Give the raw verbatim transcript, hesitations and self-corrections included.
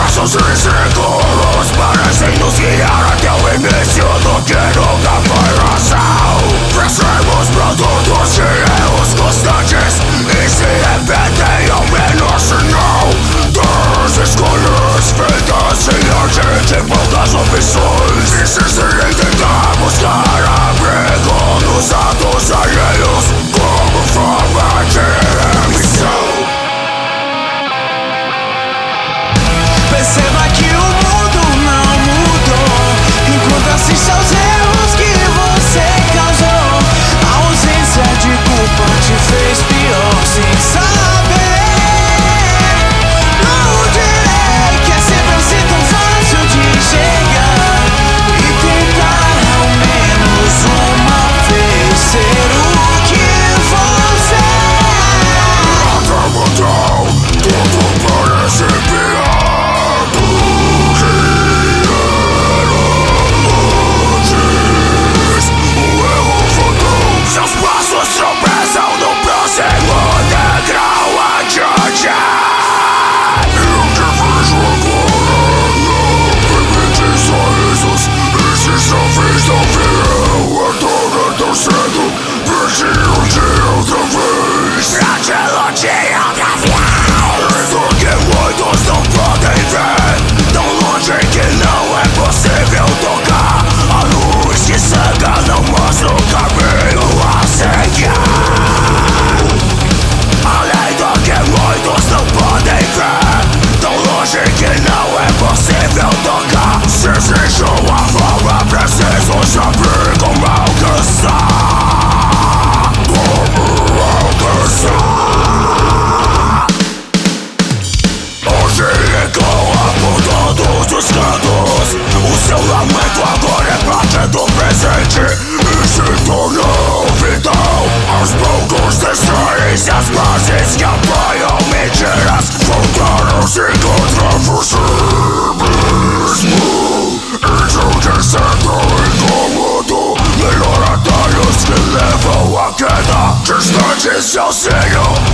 Passos inseguros parecem nos guiar até o início do que nunca foi razão. Crescemos produtos de erros constantes e se repetem ao menos se não das escolhas feitas e a gente poucas opções. Insistir em tentar buscar abrigo nos atos alheios como forma de remissão. Perceba que o mundo não mudou enquanto assiste aos erros que você causou. A ausência de culpa te fez pior sem saber. Não direi que é sempre assim tão fácil de chegar e tentar ao menos uma vez ser o que você é. Nada mudou, tudo parece pior. Tropeçam no próximo degrau adiante. E o que vejo agora não permite sorrisos. Esses jovens não viram a dor tão cedo. Perdi um dia outra vez pra te iludir outra vez. Do que muitos não podem ver, tão longe que não é possível tocar. A luz que cega não mostra o caminho a seguir. Além do que muitos não podem ver, tão longe que não é possível tocar. Se existe uma forma, preciso saber como alcançar. Como alcançar. Hoje ecoa por todos os cantos. O seu lamento agora é parte do presente e se tornou vital. Aos poucos destruem-se as bases que apoiam mentiras. Voltaram-se contra você mesmo. Ensurdecendo incômodo, melhor atalhos que levam à queda. Distantes de auxílio